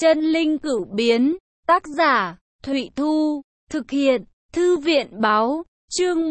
Chân linh cửu biến, tác giả, Thụy Thu, thực hiện, Thư viện báo, chương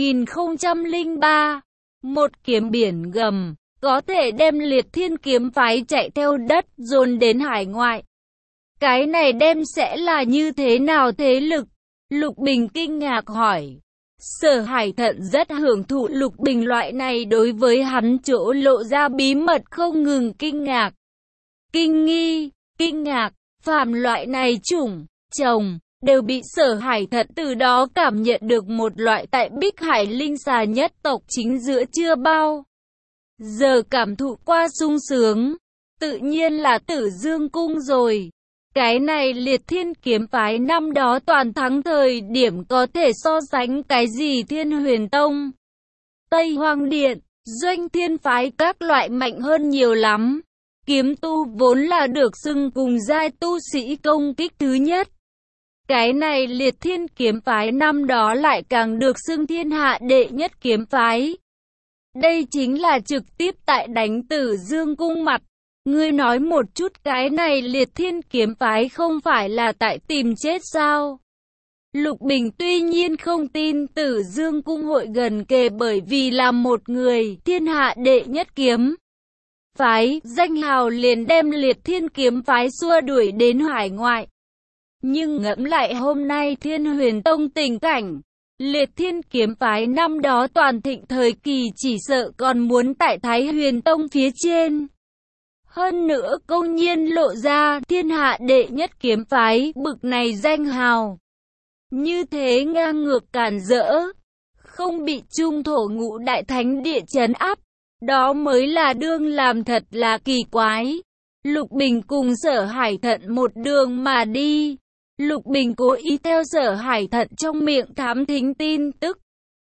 1003. Một kiếm biển gầm, có thể đem Liệt Thiên kiếm phái chạy theo đất, dồn đến hải ngoại. Cái này đem sẽ là như thế nào thế lực? Lục Bình kinh ngạc hỏi. Sở Hải Thận rất hưởng thụ Lục Bình loại này đối với hắn chỗ lộ ra bí mật không ngừng kinh ngạc. Kinh nghi, kinh ngạc, phàm loại này chủng, chồng, đều bị Sở Hải Thận từ đó cảm nhận được một loại tại Bích Hải linh xà nhất tộc chính giữa chưa bao giờ cảm thụ qua sung sướng, tự nhiên là Tử Dương Cung rồi. Cái này Liệt Thiên kiếm phái năm đó toàn thắng thời điểm có thể so sánh cái gì Thiên Huyền Tông, Tây Hoang Điện, Doanh Thiên phái các loại mạnh hơn nhiều lắm. Kiếm tu vốn là được xưng cùng giai tu sĩ công kích thứ nhất. Cái này Liệt Thiên kiếm phái năm đó lại càng được xưng thiên hạ đệ nhất kiếm phái. Đây chính là trực tiếp tại đánh Tử Dương Cung mặt. Ngươi nói một chút, cái này Liệt Thiên kiếm phái không phải là tại tìm chết sao? Lục Bình tuy nhiên không tin Tử Dương Cung hội gần kề, bởi vì là một người thiên hạ đệ nhất kiếm phái, danh hào liền đem Liệt Thiên kiếm phái xua đuổi đến hải ngoại. Nhưng ngẫm lại hôm nay Thiên Huyền Tông tình cảnh, Liệt Thiên kiếm phái năm đó toàn thịnh thời kỳ chỉ sợ còn muốn tại Thái Huyền Tông phía trên. Hơn nữa công nhiên lộ ra thiên hạ đệ nhất kiếm phái bực này danh hào. Như thế ngang ngược cản rỡ, không bị trung thổ ngũ đại thánh địa trấn áp, đó mới là đương làm thật là kỳ quái. Lục Bình cùng Sở Hải Thận một đường mà đi. Lục Bình cố ý theo Sở Hải Thận trong miệng thám thính tin tức.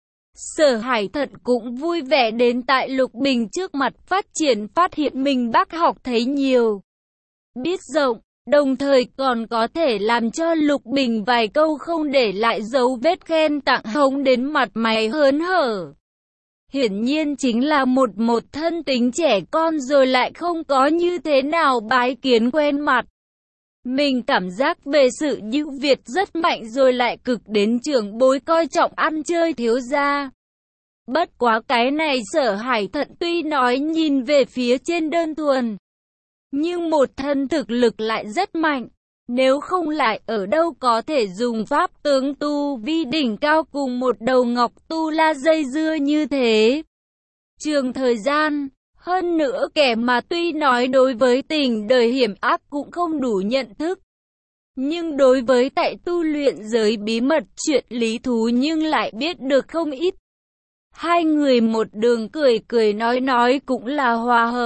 Sở Hải Thận cũng vui vẻ đến tại Lục Bình trước mặt phát hiện mình bác học thấy nhiều, biết rộng, đồng thời còn có thể làm cho Lục Bình vài câu không để lại dấu vết khen tặng hống đến mặt mày hớn hở. Hiển nhiên chính là một thân tính trẻ con rồi lại không có như thế nào bái kiến quen mặt. Mình cảm giác về sự ưu việt rất mạnh rồi lại cực đến trưởng bối coi trọng ăn chơi thiếu gia. Bất quá cái này Sở Hải Thận tuy nói nhìn về phía trên đơn thuần, nhưng một thân thực lực lại rất mạnh. Nếu không lại ở đâu có thể dùng pháp tướng tu vi đỉnh cao cùng một đầu ngọc tu la dây dưa như thế. Trường thời gian, hơn nữa kẻ mà tuy nói đối với tình đời hiểm ác cũng không đủ nhận thức, nhưng đối với tại tu luyện giới bí mật chuyện lý thú nhưng lại biết được không ít. Hai người một đường cười nói cũng là hòa hợp.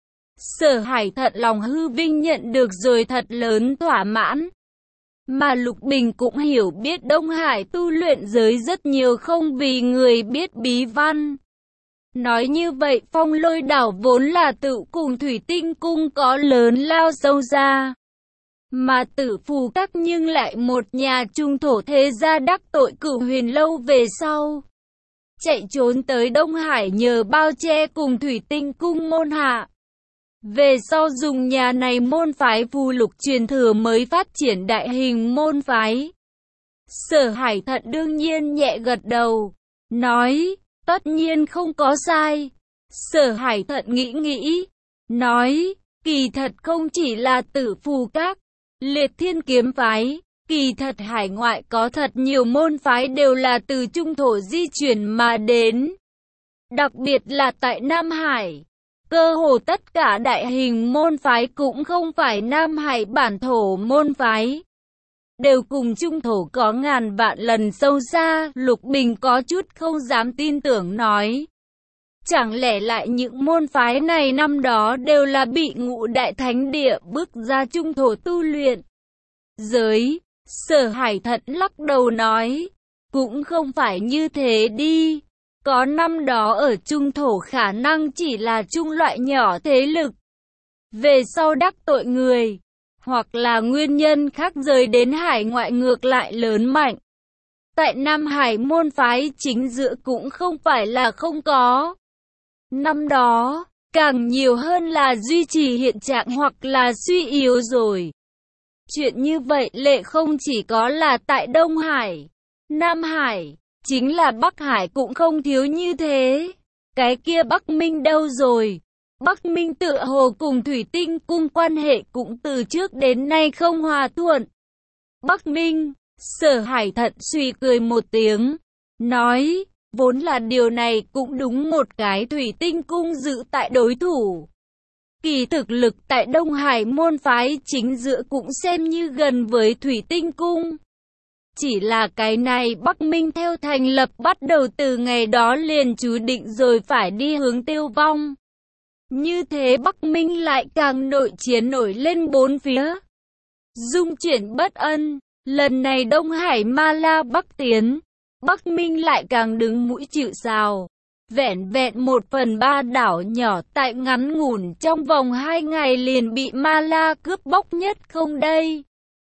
Sở Hải Thận lòng hư vinh nhận được rồi thật lớn thỏa mãn. Mà Lục Bình cũng hiểu biết Đông Hải tu luyện giới rất nhiều không vì người biết bí văn. Nói như vậy Phong Lôi đảo vốn là tự cùng Thủy Tinh cung có lớn lao sâu ra. Mà Tử Phù Các nhưng lại một nhà trung thổ thế gia đắc tội Cửu Huyền lâu về sau, chạy trốn tới Đông Hải nhờ bao che cùng Thủy Tinh cung môn hạ. Về sau dùng nhà này môn phái phù lục truyền thừa mới phát triển đại hình môn phái. Sở Hải Thận đương nhiên nhẹ gật đầu, nói, tất nhiên không có sai. Sở Hải Thận nghĩ, nói, kỳ thật không chỉ là Tử Phù Các, Liệt Thiên kiếm phái, kỳ thật hải ngoại có thật nhiều môn phái đều là từ trung thổ di chuyển mà đến. Đặc biệt là tại Nam Hải, cơ hồ tất cả đại hình môn phái cũng không phải Nam Hải bản thổ môn phái, đều cùng trung thổ có ngàn vạn lần sâu xa. Lục Bình có chút không dám tin tưởng nói, chẳng lẽ lại những môn phái này năm đó đều là bị ngũ đại thánh địa bước ra trung thổ tu luyện giới? Sở Hải Thận lắc đầu nói, cũng không phải như thế đi. Có năm đó ở trung thổ khả năng chỉ là trung loại nhỏ thế lực, về sau đắc tội người, hoặc là nguyên nhân khác rời đến hải ngoại ngược lại lớn mạnh. Tại Nam Hải môn phái chính giữa cũng không phải là không có. Năm đó, càng nhiều hơn là duy trì hiện trạng hoặc là suy yếu rồi. Chuyện như vậy lệ không chỉ có là tại Đông Hải, Nam Hải, chính là Bắc Hải cũng không thiếu như thế. Cái kia Bắc Minh đâu rồi? Bắc Minh tựa hồ cùng Thủy Tinh Cung quan hệ cũng từ trước đến nay không hòa thuận. Bắc Minh, Sở Hải Thận suy cười một tiếng, nói, vốn là điều này cũng đúng, một cái Thủy Tinh Cung giữ tại đối thủ. Kỳ thực lực tại Đông Hải môn phái chính giữa cũng xem như gần với Thủy Tinh Cung. Chỉ là cái này Bắc Minh theo thành lập bắt đầu từ ngày đó liền chú định rồi phải đi hướng tiêu vong. Như thế Bắc Minh lại càng nội chiến nổi lên bốn phía. Dung chuyển bất ân, lần này Đông Hải Ma La Bắc tiến, Bắc Minh lại càng đứng mũi chịu sào. Vẹn vẹn 1/3 đảo nhỏ tại ngắn ngủn trong vòng 2 ngày liền bị Ma La cướp bóc nhất không đây.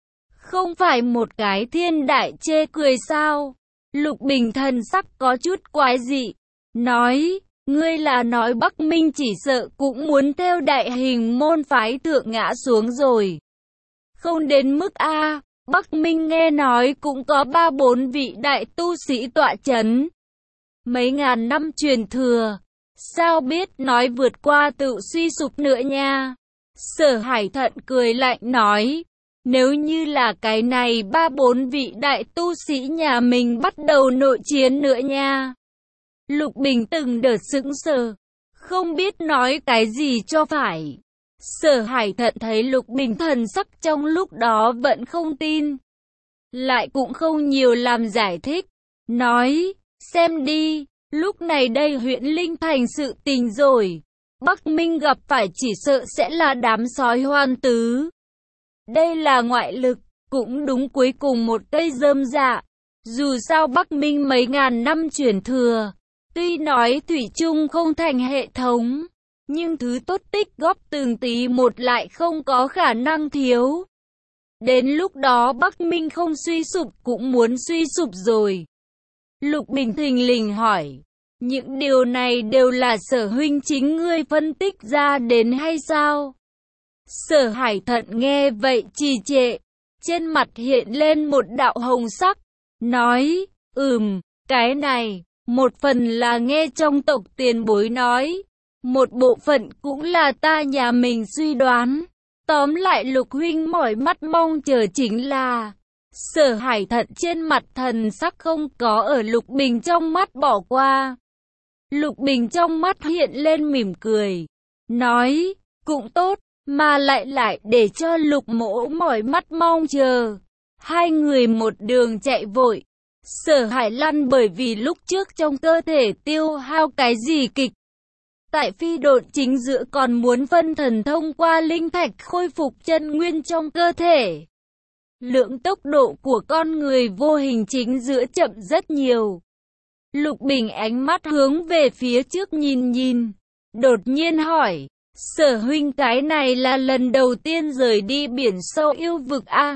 Không phải một cái thiên đại chê cười sao? Lục Bình thần sắc có chút quái dị, nói, ngươi là nói Bắc Minh chỉ sợ cũng muốn theo đại hình môn phái thượng ngã xuống rồi. Không đến mức A, Bắc Minh nghe nói cũng có 3-4 vị đại tu sĩ tọa chấn. Mấy ngàn năm truyền thừa, sao biết nói vượt qua tự suy sụp nữa nha. Sở Hải Thận cười lạnh nói, nếu như là cái này 3-4 vị đại tu sĩ nhà mình bắt đầu nội chiến nữa nha. Lục Bình từng đợt sững sờ, không biết nói cái gì cho phải. Sở Hải Thận thấy Lục Bình thần sắc trong lúc đó vẫn không tin, lại cũng không nhiều làm giải thích, nói, xem đi, lúc này đây huyện Linh thành sự tình rồi. Bắc Minh gặp phải chỉ sợ sẽ là đám sói hoan tứ. Đây là ngoại lực, cũng đúng cuối cùng một cây rơm dạ. Dù sao Bắc Minh mấy ngàn năm truyền thừa, tuy nói thủy chung không thành hệ thống, nhưng thứ tốt tích góp từng tí một lại không có khả năng thiếu. Đến lúc đó Bắc Minh không suy sụp cũng muốn suy sụp rồi. Lục Bình thình lình hỏi, những điều này đều là Sở huynh chính ngươi phân tích ra đến hay sao? Sở Hải Thận nghe vậy trì trệ, trên mặt hiện lên một đạo hồng sắc, nói, cái này, một phần là nghe trong tộc tiền bối nói, một bộ phận cũng là ta nhà mình suy đoán. Tóm lại Lục huynh mỏi mắt mong chờ chính là... Sở Hải Thận trên mặt thần sắc không có ở Lục Bình trong mắt bỏ qua. Lục Bình trong mắt hiện lên mỉm cười, nói, cũng tốt, mà lại để cho Lục mỗ mỏi mắt mong chờ. Hai người một đường chạy vội. Sở Hải Lăn bởi vì lúc trước trong cơ thể tiêu hao cái gì kịch. Tại phi độn chính giữa còn muốn phân thần thông qua linh thạch khôi phục chân nguyên trong cơ thể. Lượng tốc độ của con người vô hình chính giữa chậm rất nhiều. Lục Bình ánh mắt hướng về phía trước nhìn, đột nhiên hỏi, Sở huynh cái này là lần đầu tiên rời đi biển sâu yêu vực a?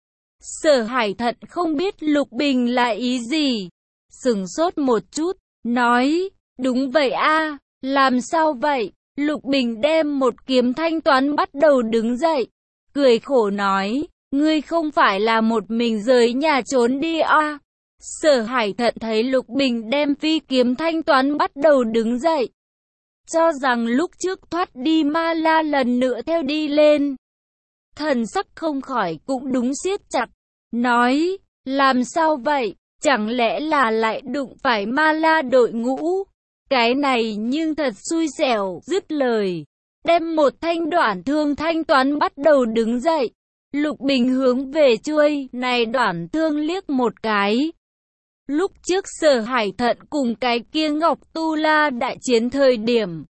Sở Hải Thận không biết Lục Bình là ý gì, sửng sốt một chút, nói, đúng vậy a. Làm sao vậy? Lục Bình đem một kiếm thanh toán bắt đầu đứng dậy, cười khổ nói, ngươi không phải là một mình rời nhà trốn đi à? Sở Hải Thận thấy Lục Bình đem phi kiếm thanh toán bắt đầu đứng dậy, cho rằng lúc trước thoát đi Ma La lần nữa theo đi lên. Thần sắc không khỏi cũng đúng siết chặt, nói, làm sao vậy? Chẳng lẽ là lại đụng phải Ma La đội ngũ? Cái này nhưng thật xui xẻo, dứt lời, đem một thanh đoản thương thanh toán bắt đầu đứng dậy. Lục Bình hướng về chuôi này đoản thương liếc một cái. Lúc trước Sở Hải Thận cùng cái kia Ngọc Tu La đại chiến thời điểm,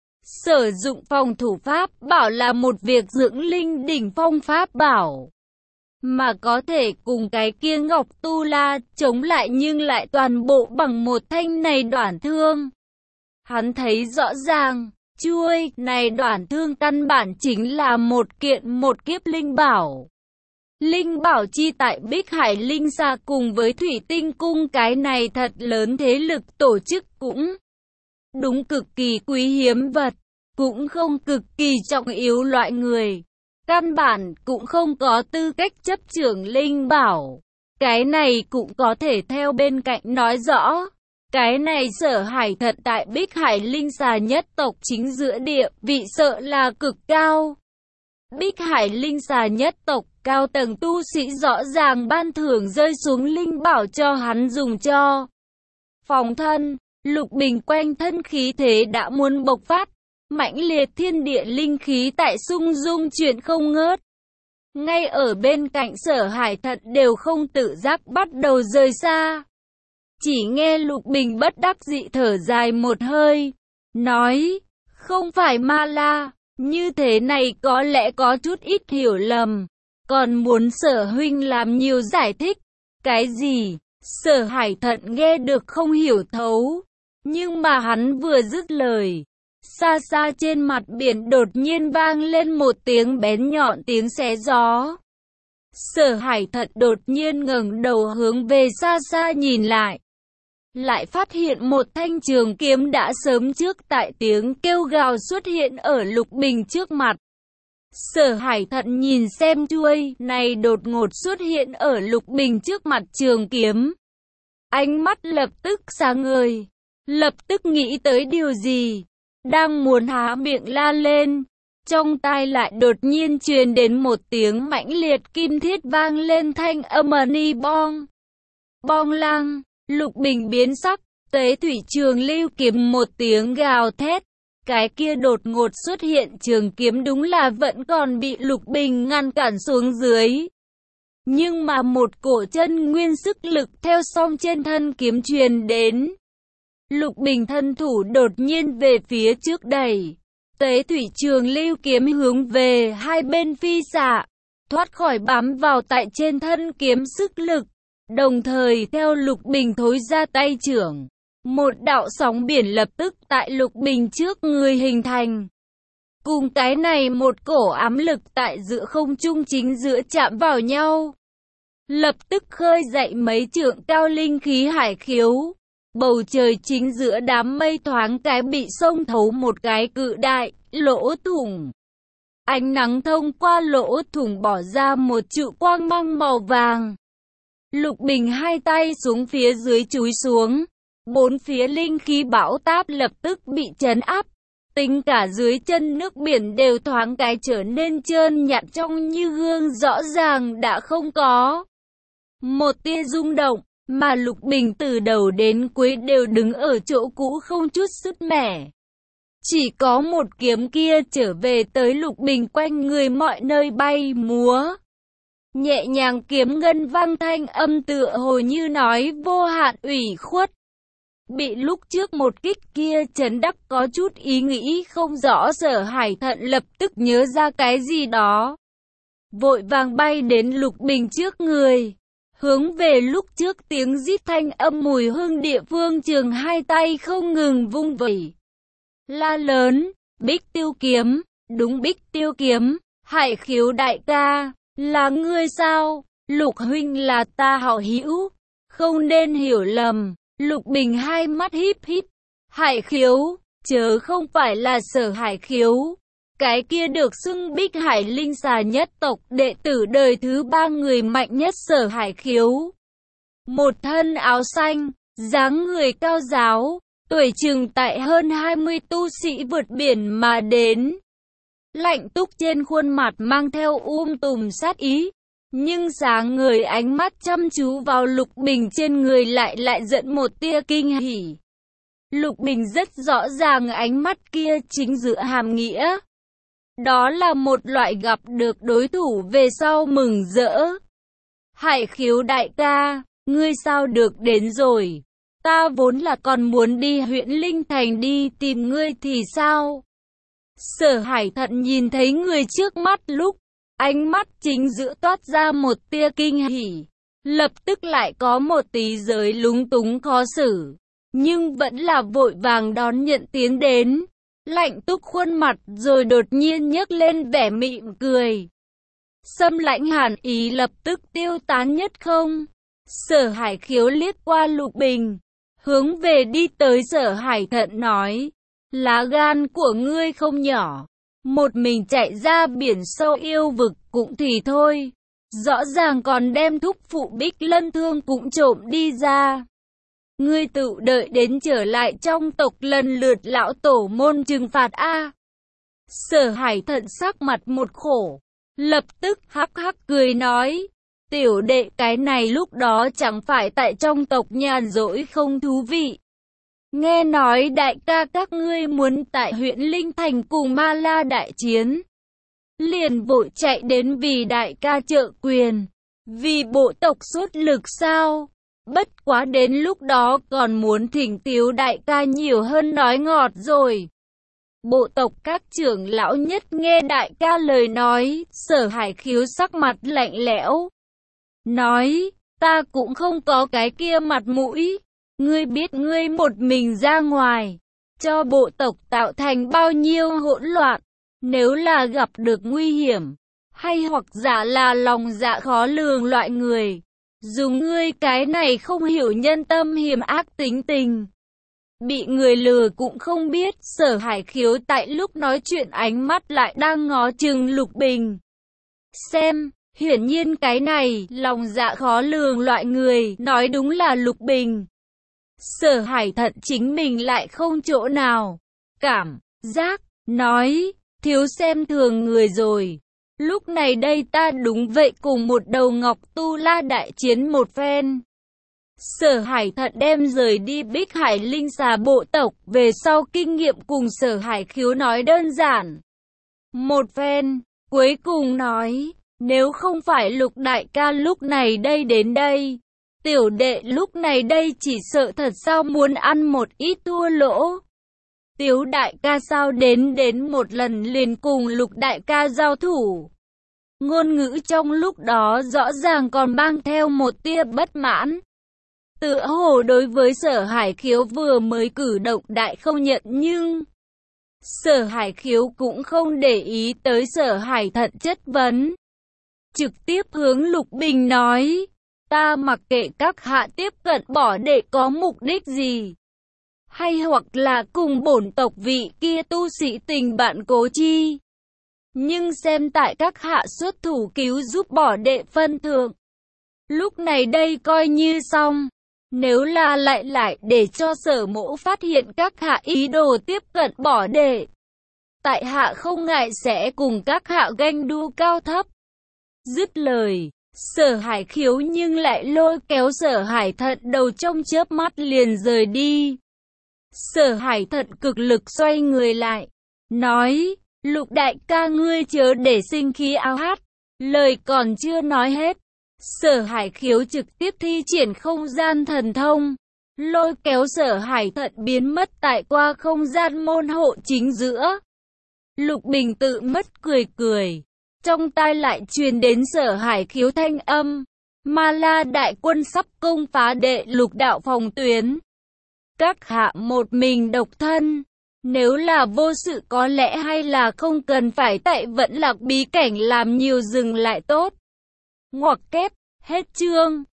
sử dụng phòng thủ pháp bảo là một việc dưỡng linh đỉnh phong pháp bảo, mà có thể cùng cái kia Ngọc Tu La chống lại nhưng lại toàn bộ bằng một thanh này đoản thương. Hắn thấy rõ ràng, chuôi này đoản thương căn bản chính là một kiện một kiếp linh bảo. Linh bảo chi tại Bích Hải Linh Sa cùng với Thủy Tinh Cung cái này thật lớn thế lực tổ chức cũng đúng cực kỳ quý hiếm vật, cũng không cực kỳ trọng yếu loại người. căn bản cũng không có tư cách chấp trưởng linh bảo. Cái này cũng có thể theo bên cạnh nói rõ. Cái này Sở Hải Thận tại Bích Hải linh xà nhất tộc chính giữa địa vị sợ là cực cao. Bích Hải linh xà nhất tộc, cao tầng tu sĩ rõ ràng ban thưởng rơi xuống linh bảo cho hắn dùng cho phòng thân. Lục Bình quanh thân khí thế đã muốn bộc phát, mãnh liệt thiên địa linh khí tại xung dung chuyển không ngớt. Ngay ở bên cạnh Sở Hải Thận đều không tự giác bắt đầu rời xa. Chỉ nghe Lục Bình bất đắc dĩ thở dài một hơi, nói, không phải ma la, như thế này có lẽ có chút ít hiểu lầm, còn muốn Sở huynh làm nhiều giải thích. Cái gì? Sở Hải Thận nghe được không hiểu thấu, nhưng mà hắn vừa dứt lời, xa xa trên mặt biển đột nhiên vang lên một tiếng bén nhọn, tiếng xé gió. Sở Hải Thận đột nhiên ngẩng đầu hướng về xa xa nhìn lại phát hiện một thanh trường kiếm đã sớm trước tại tiếng kêu gào xuất hiện ở Lục Bình trước mặt. Sở Hải Thận nhìn xem chuôi này đột ngột xuất hiện ở Lục Bình trước mặt trường kiếm. Ánh mắt lập tức sáng ngời, lập tức nghĩ tới điều gì. Đang muốn há miệng la lên, trong tai lại đột nhiên truyền đến một tiếng mãnh liệt kim thiết vang lên thanh âm ni bong. Bong lang, Lục Bình biến sắc, Tế Thủy Trường Lưu kiếm một tiếng gào thét. Cái kia đột ngột xuất hiện trường kiếm đúng là vẫn còn bị Lục Bình ngăn cản xuống dưới. Nhưng mà một cổ chân nguyên sức lực theo song trên thân kiếm truyền đến. Lục Bình thân thủ đột nhiên về phía trước đẩy. Tế Thủy Trường Lưu kiếm hướng về hai bên phi xạ, thoát khỏi bám vào tại trên thân kiếm sức lực. Đồng thời theo Lục Bình thối ra tay trưởng, một đạo sóng biển lập tức tại Lục Bình trước người hình thành. Cùng cái này một cổ ám lực tại giữa không trung chính giữa chạm vào nhau, lập tức khơi dậy mấy trượng cao linh khí hải khiếu. Bầu trời chính giữa đám mây thoáng cái bị xông thấu một cái cự đại lỗ thủng. Ánh nắng thông qua lỗ thủng bỏ ra một trụ quang mang màu vàng. Lục Bình hai tay xuống phía dưới chúi xuống, bốn phía linh khí bão táp lập tức bị trấn áp. Tính cả dưới chân nước biển đều thoáng cái trở nên trơn nhẵn trong như gương, rõ ràng đã không có một tia rung động, mà Lục Bình từ đầu đến cuối đều đứng ở chỗ cũ không chút sứt mẻ. Chỉ có một kiếm kia trở về tới Lục Bình quanh người mọi nơi bay múa. Nhẹ nhàng kiếm ngân vang thanh âm tựa hồ như nói vô hạn ủy khuất. Bị lúc trước một kích kia chấn đắc có chút ý nghĩ không rõ, Sở Hải Thận lập tức nhớ ra cái gì đó. Vội vàng bay đến Lục Bình trước người, hướng về lúc trước tiếng rít thanh âm mùi hương địa phương trường hai tay không ngừng vung vẩy. La lớn, Bích Tiêu kiếm, đúng Bích Tiêu kiếm, Hải Khiếu đại ca, là ngươi sao? Lục huynh là ta hảo hữu, không nên hiểu lầm. Lục Bình hai mắt híp híp. Hải Khiếu, chớ không phải là Sở Hải Khiếu. Cái kia được xưng Bích Hải linh xà nhất tộc đệ tử đời thứ 3 người mạnh nhất Sở Hải Khiếu. Một thân áo xanh, dáng người cao giáo, tuổi chừng tại hơn 20 tu sĩ vượt biển mà đến. Lạnh túc trên khuôn mặt mang theo tùm sát ý. Nhưng sáng người ánh mắt chăm chú vào Lục Bình trên người lại dẫn một tia kinh hỉ. Lục Bình rất rõ ràng ánh mắt kia chính giữa hàm nghĩa. Đó là một loại gặp được đối thủ về sau mừng rỡ. Hải Khiếu đại ca, ngươi sao được đến rồi? Ta vốn là còn muốn đi huyện Linh Thành đi tìm ngươi thì sao? Sở Hải Thận nhìn thấy người trước mắt lúc, ánh mắt chính giữa toát ra một tia kinh hỉ, lập tức lại có một tí giới lúng túng khó xử, nhưng vẫn là vội vàng đón nhận tiến đến. Lạnh túc khuôn mặt rồi đột nhiên nhấc lên vẻ mỉm cười. Xâm lãnh hàn ý lập tức tiêu tán nhất không. Sở Hải Khiếu liếc qua Lục Bình, hướng về đi tới Sở Hải Thận nói, lá gan của ngươi không nhỏ, Một mình chạy ra biển sâu yêu vực cũng thì thôi. Rõ ràng còn đem thúc phụ Bích Lân Thương cũng trộm đi ra. Ngươi tự đợi đến trở lại trong tộc lần lượt lão tổ môn trừng phạt a. Sở Hải Thận sắc mặt một khổ, lập tức hắc hắc cười nói, tiểu đệ cái này lúc đó chẳng phải tại trong tộc nhàn rỗi không thú vị. Nghe nói đại ca các ngươi muốn tại huyện Linh Thành cùng Ma La đại chiến. Liền vội chạy đến vì đại ca trợ quyền, vì bộ tộc xuất lực sao? Bất quá đến lúc đó còn muốn thỉnh tiếu đại ca nhiều hơn nói ngọt rồi. Bộ tộc các trưởng lão nhất nghe đại ca lời nói, Sở Hải Khiếu sắc mặt lạnh lẽo. Nói, ta cũng không có cái kia mặt mũi. Ngươi biết ngươi một mình ra ngoài, cho bộ tộc tạo thành bao nhiêu hỗn loạn. Nếu là gặp được nguy hiểm, hay hoặc giả là lòng dạ khó lường loại người, dùng ngươi cái này không hiểu nhân tâm hiểm ác tính tình. Bị người lừa cũng không biết. Sở Hải Khiếu tại lúc nói chuyện ánh mắt lại đang ngó chừng Lục Bình. Xem, hiển nhiên cái này, lòng dạ khó lường loại người, nói đúng là Lục Bình. Sở Hải Thận chính mình lại không chỗ nào cảm giác, nói, thiếu xem thường người rồi. Lúc này đây ta đúng vậy cùng một đầu ngọc tu la đại chiến một phen. Sở Hải Thận đem rời đi Bích Hải Linh Xà bộ tộc về sau kinh nghiệm cùng Sở Hải Khiếu nói đơn giản một phen, cuối cùng nói, nếu không phải Lục đại ca lúc này đây đến đây, tiểu đệ lúc này đây chỉ sợ thật sao muốn ăn một ít thua lỗ. Tiếu đại ca sao đến một lần liền cùng Lục đại ca giao thủ. Ngôn ngữ trong lúc đó rõ ràng còn mang theo một tia bất mãn. Tựa hồ đối với Sở Hải Khiếu vừa mới cử động đại không nhận, nhưng Sở Hải Khiếu cũng không để ý tới Sở Hải Thận chất vấn. Trực tiếp hướng Lục Bình nói, ta mặc kệ các hạ tiếp cận bỏ đệ có mục đích gì, hay hoặc là cùng bổn tộc vị kia tu sĩ tình bạn cố chi. Nhưng xem tại các hạ xuất thủ cứu giúp bỏ đệ phân thượng, lúc này đây coi như xong. Nếu là lại để cho Sở mỗ phát hiện các hạ ý đồ tiếp cận bỏ đệ, tại hạ không ngại sẽ cùng các hạ ganh đua cao thấp. Dứt lời, Sở Hải Khiếu nhưng lại lôi kéo Sở Hải Thận đầu trong chớp mắt liền rời đi. Sở Hải Thận cực lực xoay người lại, nói, Lục đại ca ngươi chớ để sinh khí ao hát. Lời còn chưa nói hết, Sở Hải Khiếu trực tiếp thi triển không gian thần thông, lôi kéo Sở Hải Thận biến mất tại qua không gian môn hộ chính giữa. Lục Bình tự mất cười, trong tai lại truyền đến Sở Hải Khiếu thanh âm, Ma La đại quân sắp công phá đệ Lục đạo phòng tuyến. Các hạ một mình độc thân, nếu là vô sự có lẽ hay là không cần phải tại Vận Lạc bí cảnh làm nhiều dừng lại tốt. Ngoặc kép, hết chương.